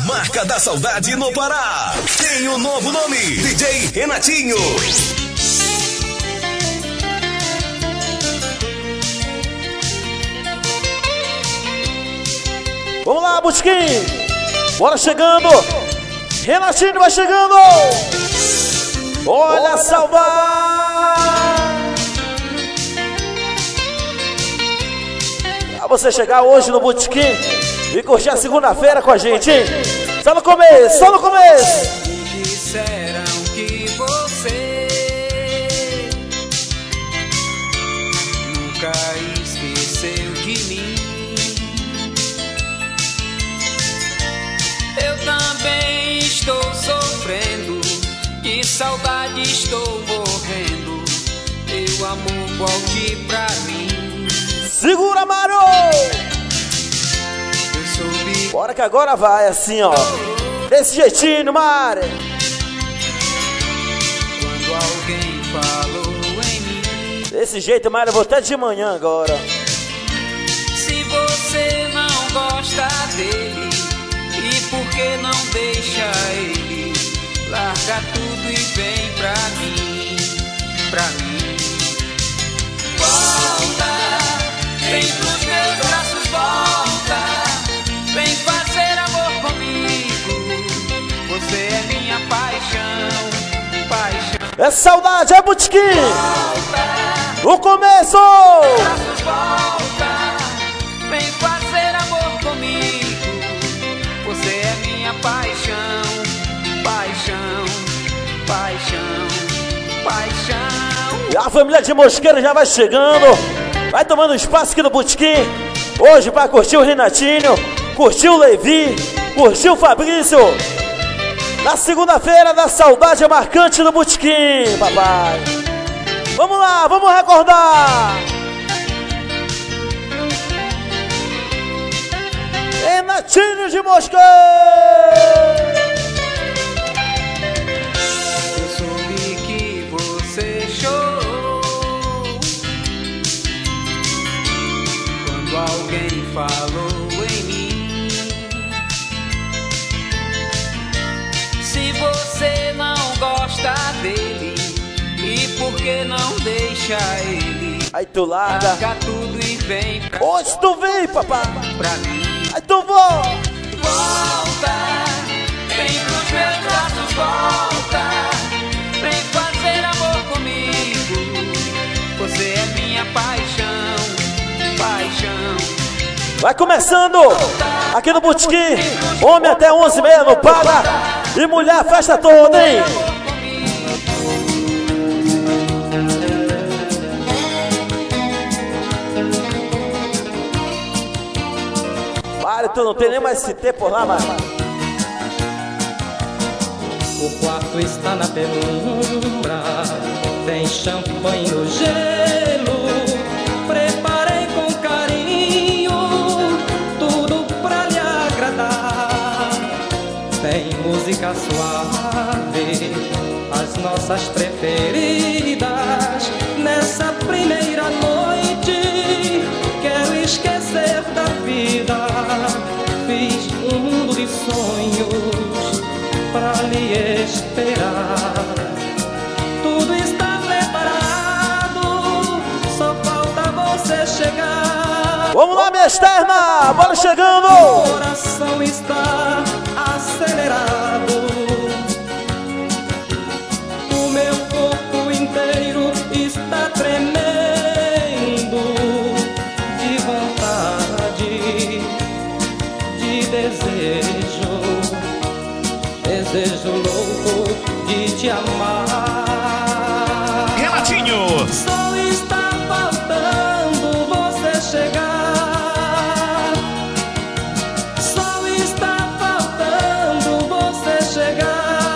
marca da saudade no Pará. Tem um novo nome, DJ Renatinho. Vamos lá, Busquim. Bora chegando. Renatinho vai chegando. Olha a saudade. Pra você chegar hoje no Botequim e curtir a segunda-feira com a gente, hein? Só no começo, só no começo. Me disseram que você nunca esqueceu de mim. Eu também estou sofrendo, de saudade estou morrendo. Teu amor volte pra mim. Segura, Mário! Bora que agora vai assim, ó. Desse jeitinho, Mário. Quando alguém falou em mim. Desse jeito, Mário, eu vou até de manhã agora. Se você não gosta dele, e por que não deixa ele? Larga tudo e vem pra mim, pra mim. Volta, vem pros meus braços, volta. Vem fazer amor comigo. Você é minha paixão, paixão. É saudade, é Botequim. No começo. Braços, volta. Vem fazer amor comigo. Você é minha paixão, paixão, paixão, paixão. E a família de Mosqueira já vai chegando. Vai tomando espaço aqui no Botequim. Hoje pra curtir o Renatinho, curtir o Levi, curtir o Fabrício. Na segunda-feira da saudade marcante no Botequim, papai. Vamos lá, vamos recordar. Renatinho de Mosqueira. Eu soube que você chorou quando alguém falou em mim. Se você não gosta dele, e por que não deixa ele? Aí tu larga. Larga tudo e vem pra Onde tu vem, papai? pra mim. Aí tu volta. Volta, vem pros meus braços, volta. Vem fazer amor comigo. Você é minha paixão, paixão. Vai começando aqui no Botequim. Homem até 11h30 não paga. E mulher a festa toda, hein? Para, tu não tem nem mais esse tempo lá, mano. O quarto está na penumbra, tem champanhe no gelo. Preparei com carinho tudo pra lhe agradar. Tem música suave, as nossas preferidas. Nessa primeira noite quero esquecer da vida. Fiz um mundo de sonhos pra lhe esperar. Tudo está preparado, só falta você chegar. Vamos lá, minha externa, bora chegando. O coração está acelerado, o meu corpo inteiro está tremendo de vontade, de desejo, desejo louco de te amar. Renatinho. Só está faltando você chegar. Só está faltando você chegar.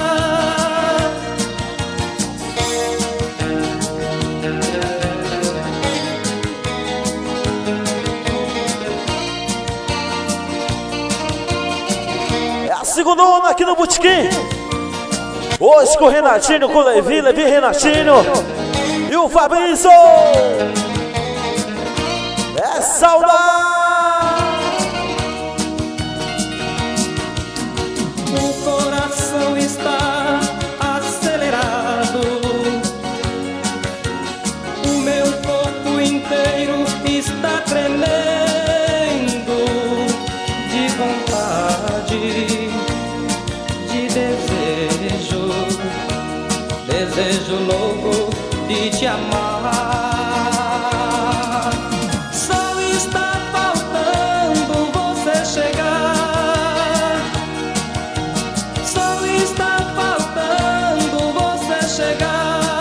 É a segunda onda aqui no Botequim. Hoje com o Renatinho, com o Levi, Levi Renatinho e o Fabrício. É saudade. de desejo louco de te amar. Só está faltando você chegar. Só está faltando você chegar.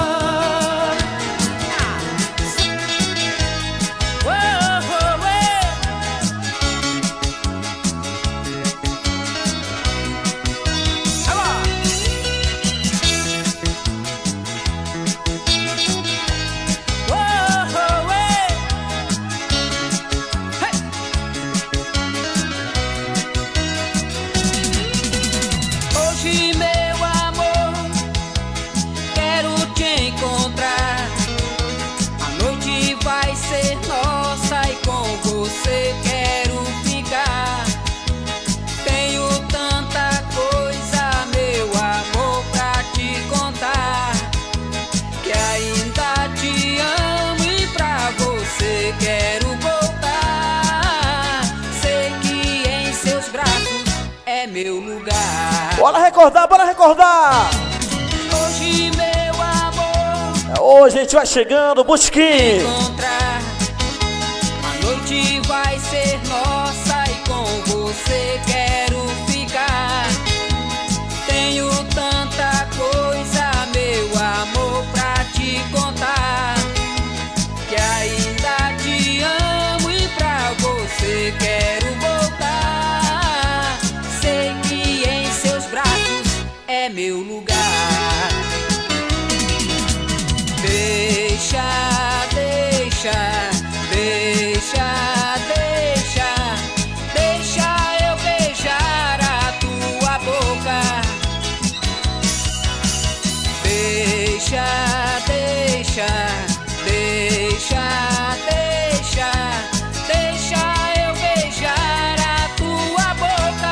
Meu lugar. Bora recordar, bora recordar. Hoje, meu amor, hoje a gente vai chegando, Busquim. Encontrar. A noite vai ser nossa e com você quero ficar. Tenho tanta coisa, meu amor, pra te contar. Que ainda te amo e pra você quero voltar. É meu lugar. Deixa, deixa, deixa, deixa, deixa eu beijar a tua boca. Deixa, deixa, deixa, deixa, deixa eu beijar a tua boca.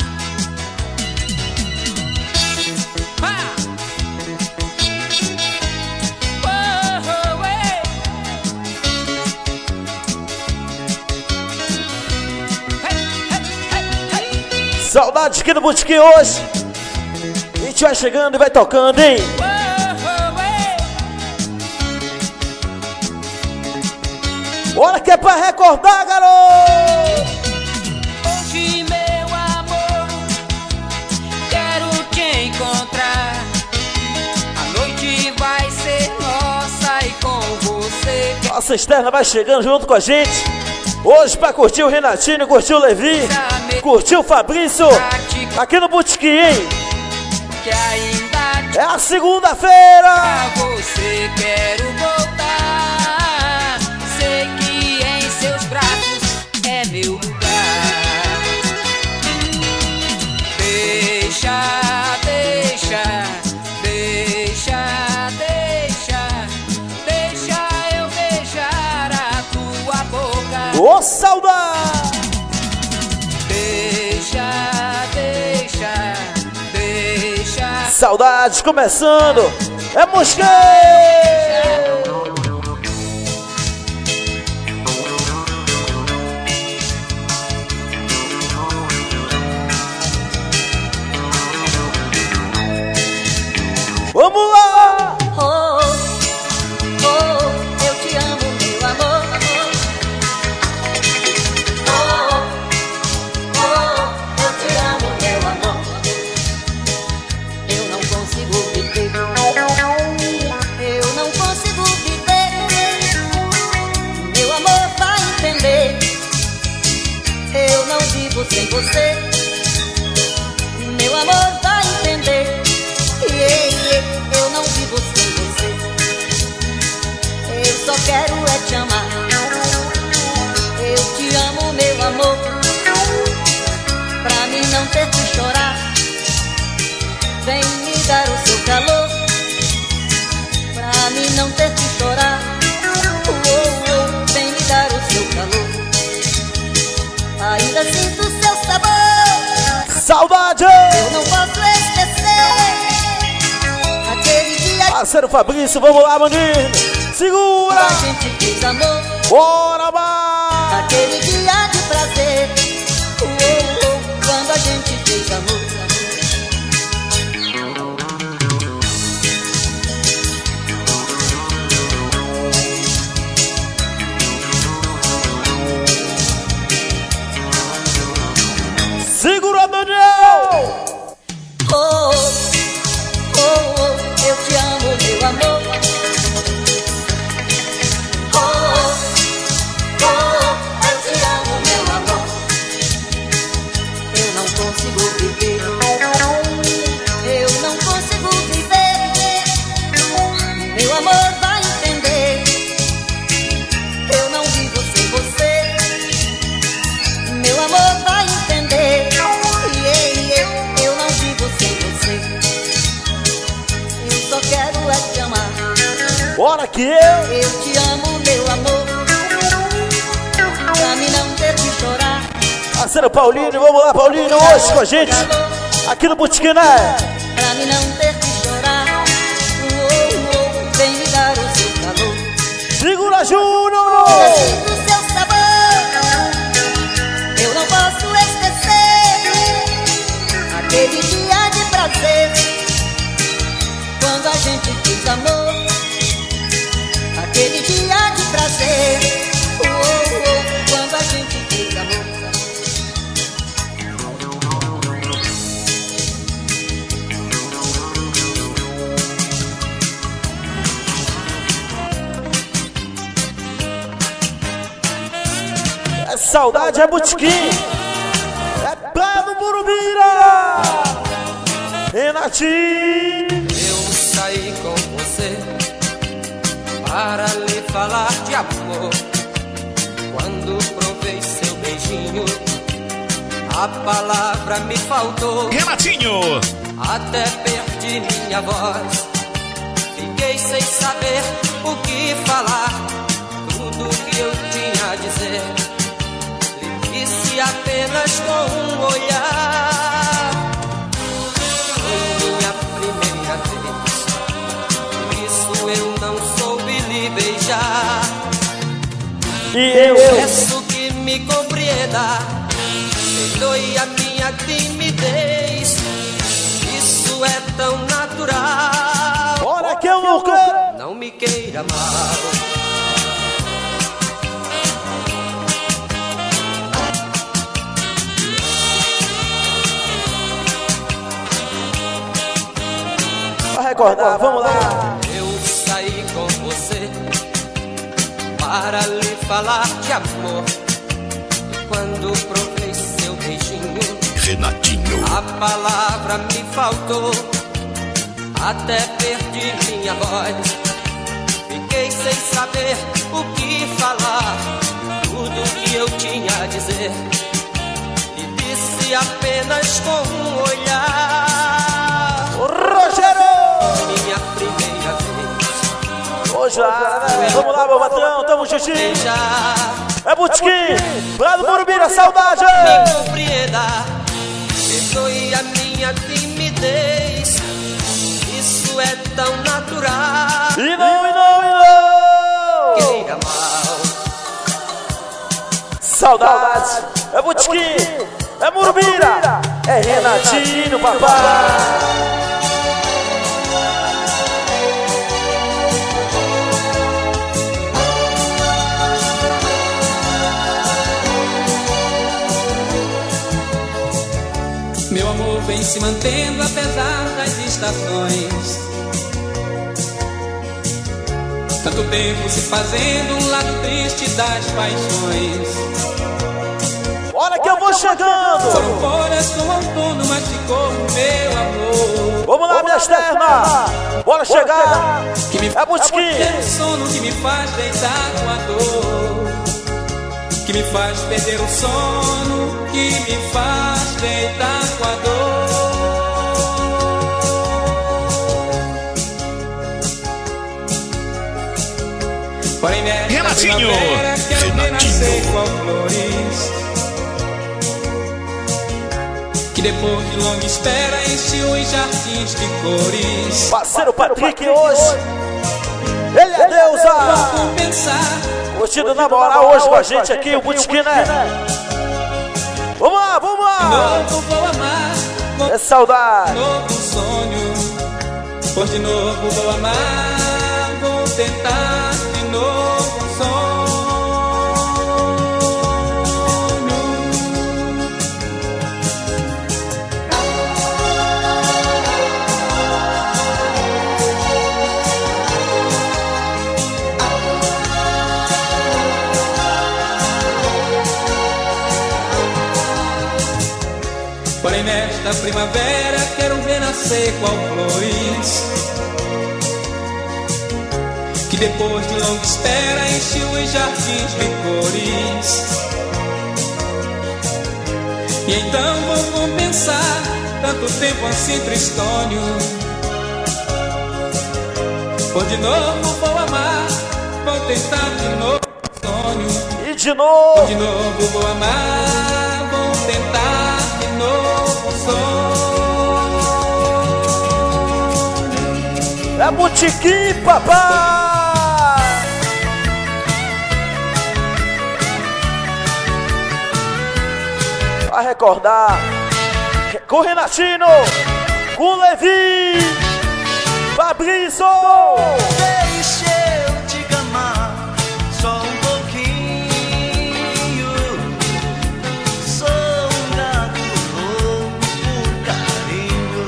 Saudades aqui do Botequim hoje. A gente vai chegando e vai tocando, hein? Bora que é pra recordar, garoto! Hoje, meu amor, quero te encontrar. A noite vai ser nossa e com você. Nossa externa vai chegando junto com a gente. Hoje pra curtir o Renatinho, curtir o Levi, curtir o Fabrício, aqui no Botequim, hein? Que ainda é a segunda-feira. Pra você quero voltar. Sei que em seus braços é meu lugar. Deixa, deixa, deixa, deixa, deixa eu beijar a tua boca. Ô, saudade! Deixa, deixa, deixa. Saudades começando. É Mosquei! Vamos lá! Oh, oh, eu te amo, meu amor. Oh, oh, eu te amo, meu amor. Eu não consigo viver. Eu não consigo viver. Meu amor vai entender. Eu não vivo sem você. Meu amor vai entender. Eu não vivo sem você. Eu só quero é te amar. Eu te amo, meu amor. Pra mim não ter que chorar. Vem me dar o seu calor. Pra mim não ter que chorar. Vem me dar o seu calor. Ainda sinto o seu sabor. Saudade! Eu não posso esquecer aquele dia. Parceiro Fabrício, vamos lá, maninho. Segura! A gente fez amor. Bora, vai! Aquele dia de prazer. Quando a gente Bora que Eu te amo, meu amor, pra mim não ter que chorar. Parceiro Paulinho, vamos lá, Paulinho, hoje com a gente aqui no Botequim, né? Pra mim não ter que chorar. Vem me dar o seu calor. Segura, Júnior! Sinto o seu sabor, eu não posso esquecer aquele dia de prazer, quando a gente fez amor. Aquele dia de prazer, quando a gente fez amor. É saudade, é Botequim, é Praia do Murumbira, Renatinho. Eu saí com você para lhe falar de amor. Quando provei seu beijinho, a palavra me faltou. Renatinho. Até perdi minha voz, fiquei sem saber o que falar. Tudo que eu tinha a dizer, lhe disse apenas com um olhar. Foi minha primeira vez, por isso eu não soube lhe beijar. E eu Peço que me compreenda, perdoe a minha timidez. Isso é tão natural. Bora que eu não quero. Não me queira mal. Vai recordar, vamos lá. Eu saí com você para lhe falar de amor. E quando provei seu beijinho, Renatinho. a palavra me faltou. Até perdi minha voz, fiquei sem saber o que falar. Tudo que eu tinha a dizer, lhe disse apenas com um olhar. Rogério! Minha primeira vez, Hoje lá, né? Vamos lá, meu patrão, tamo juntinho. beijar. É Botequim, Praia do Murumbira, saudade! Me compreenda, perdoe a minha timidez. Isso é tão natural. E não! Queira mal. Saudades, é Botequim, é Murumbira, é Renatinho, papai. Meu amor vem se mantendo apesar das estações. Tanto tempo se fazendo um lado triste das paixões. Olha que eu vou chegando. Foram folhas com outono, mas ficou o meu amor. Vamos lá, minhas termas. Bora chegar. Que me É Botequim. ter um sono que me faz deitar com a dor. Que me faz perder o sono, que me faz deitar com a dor. Porém, nesta Renatinho. primavera quero renascer qual flores, que depois de longa espera enche os jardins de cores. Parceiro Patrick hoje. Ele é deusa. Vou pensar, Curtindo na moral hoje com a gente aqui, o Botequim, né? Vamos lá, vamos de lá. novo vou amar, vou É saudade. novo sonho, por de novo vou amar, vou tentar de novo um sonho. Porém nesta primavera quero renascer qual flores, que depois de longa espera enche os jardins de cores. E então vou compensar tanto tempo assim tristonho, por de novo vou amar, vou tentar de novo sonho. E de novo. De novo vou amar, vou tentar de novo sonho. É Botequim, papai. Vai recordar com Renatinho, com Levi, Fabrício. Deixa eu te amar só um pouquinho. Sou um gato louco por carinho,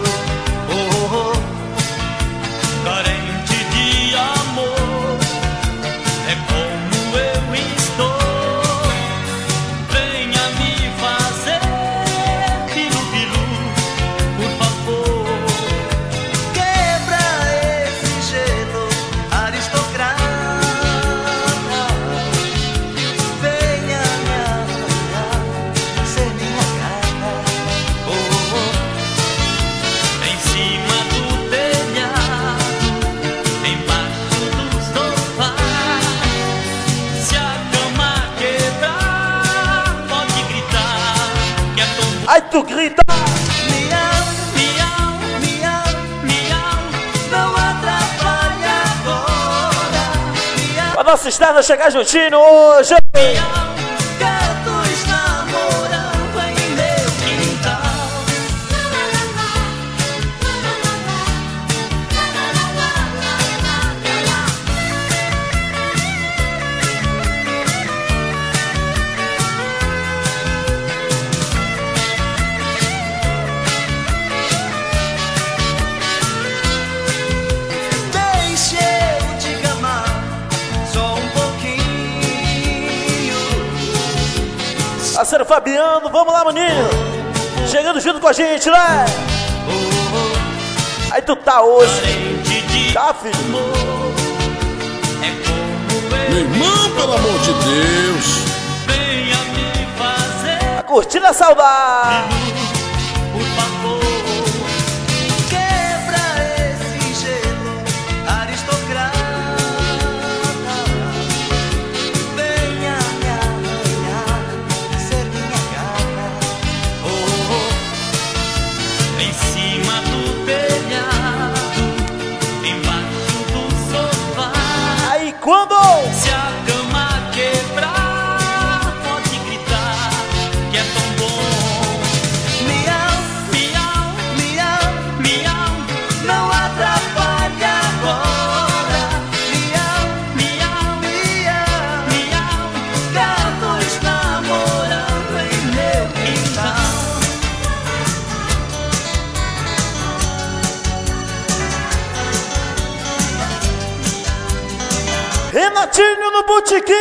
carente de amor. É como eu estou. Venha me fazer pilu-pilu, por favor. Quebra esse gelo aristocrata. Venha me amanhar, ser minha gata. Em cima do telhado, embaixo do sofá. Se a cama quebrar, pode gritar, que é tão bom. Aí tu grita. Miau, miau, miau, miau, não atrapalha agora. Miau, A nossa externa chegar juntinho hoje. miau, gatos namorando em meu quintal. Deixa eu te amar só um pouquinho. Parceiro Fabiano, vamos lá, maninho. Chegando junto com a gente, né? Aí tu tá hoje. Carente de Tá, filho? amor. É como Meu eu irmão, pelo amor de Deus. venha me fazer, Curtindo a saudade. por favor. Quebra esse gelo aristocrata. Venha me amanhar, ser minha gata. Em cima do telhado, embaixo do sofá. Aí quando Se a cama quebrar, pode gritar, que é tão bom. Miau, miau, miau, miau, não atrapalha agora. Miau, miau, miau, miau, gatos namorando em meu quintal. Renatinho no Botequim.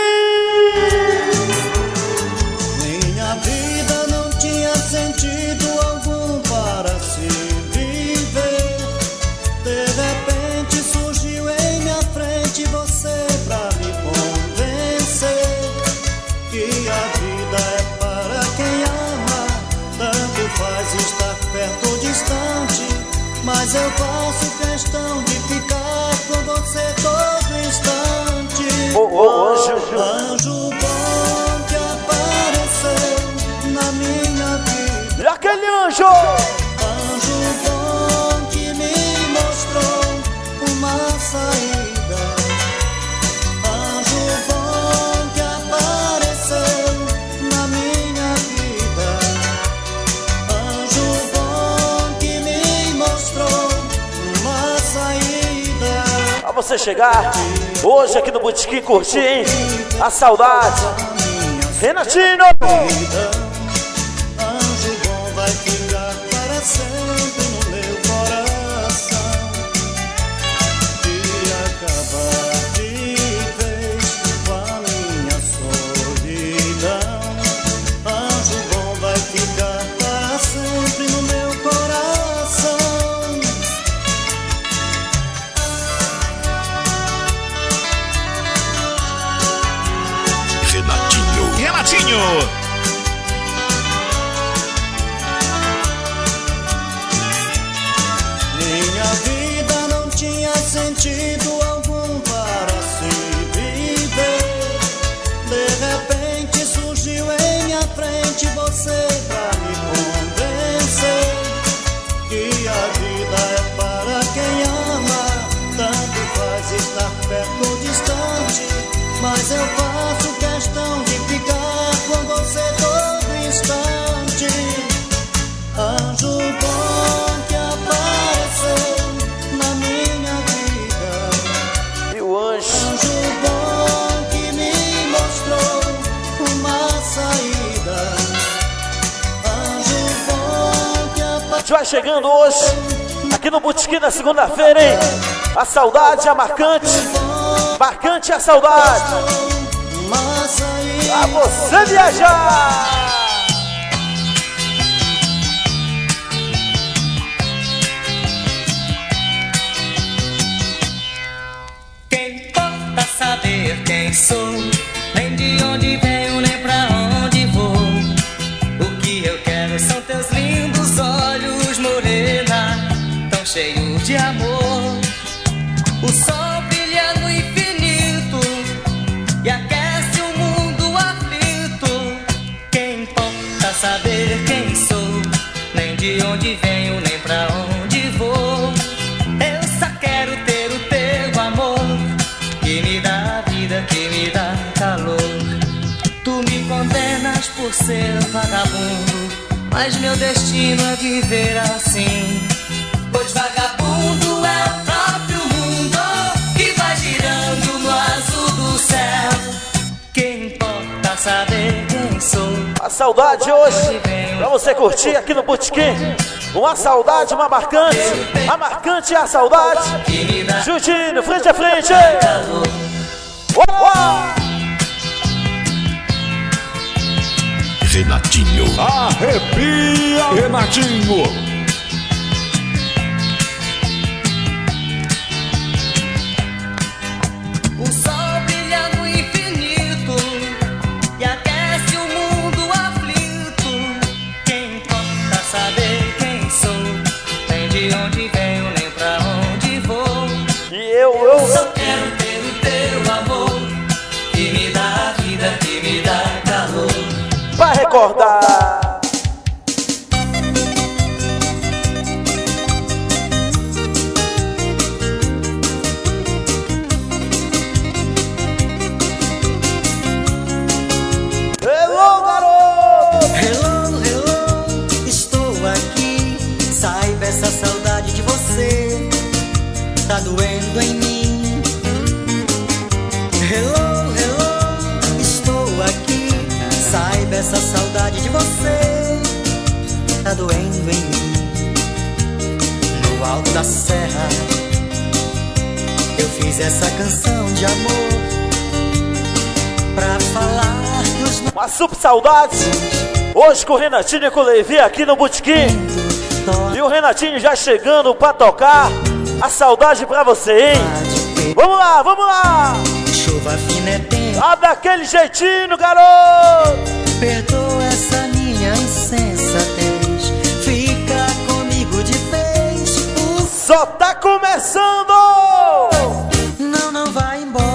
Minha vida não tinha sentido algum para se viver. De repente surgiu em minha frente você pra me convencer que a vida é para quem ama. Tanto faz estar perto ou distante, mas eu faço questão de ficar com você todo instante. Anjo. Anjo bom que apareceu na minha vida. E aquele anjo. Anjo bom que me mostrou uma saída. Anjo bom que apareceu na minha vida. Anjo bom que me mostrou uma saída. Pra você chegar hoje aqui no Botequim curtir, hein? A saudade. Renatinho. Anjo bom vai ficar para sempre no meu coração. E acabar de vez com a minha solidão. Anjo bom vai ficar para sempre no meu coração. Renatinho. gente vai chegando hoje aqui no Botequim na segunda-feira, hein? A saudade, a marcante. Marcante a saudade. Pra você viajar. Quem importa saber quem sou, nem de onde venho, nem pra onde vou. O que eu quero são teus lindos olhos, morena, tão cheios de amor. O sol brilha no infinito e aquece o mundo aflito. Quem importa saber quem sou, nem de onde venho, nem pra onde vou. Eu só quero ter o teu amor, que me dá vida, que me dá calor. Tu me condenas por ser vagabundo, mas meu destino é viver assim. Pois vagabundo é o próprio mundo que vai girando no azul do céu. Quem importa saber quem sou. A saudade hoje, pra você curtir aqui no Botequim. Uma saudade, uma marcante. A marcante é a saudade. Juntinho, frente a frente. Uau! Renatinho. Arrepia, Renatinho. O sol brilha no infinito e aquece o mundo aflito. Quem importa saber quem sou, nem de onde venho, nem pra onde vou. E eu só quero ter o teu amor, que me dá vida, que me dá calor. Vai recordar. Hello, garoto! Hello, hello, estou aqui. Saiba, essa saudade de você tá doendo em mim. Hello, hello, estou aqui. Saiba, essa saudade de você tá doendo em mim. No alto da serra eu fiz essa canção de amor pra falar dos Uma super saudade. Hoje com o Renatinho e com o Levi aqui no Botequim. E o Renatinho já chegando pra tocar a saudade pra você, hein? Vamos lá, vamos lá! Chuva fina é tempo. Tá daquele jeitinho, garoto! Perdoa essa minha insensatez. Fica comigo de vez. Só tá começando! Não, não vai embora.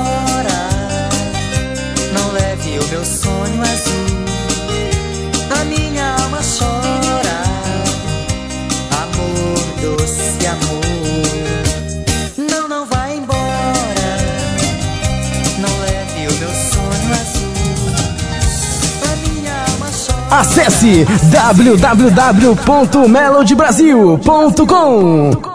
Não leve o meu sonho azul. A minha alma chora. Amor, doce amor. Não, não vai embora. Não leve o meu sonho azul. A minha alma chora. Acesse www.melodybrasil.com.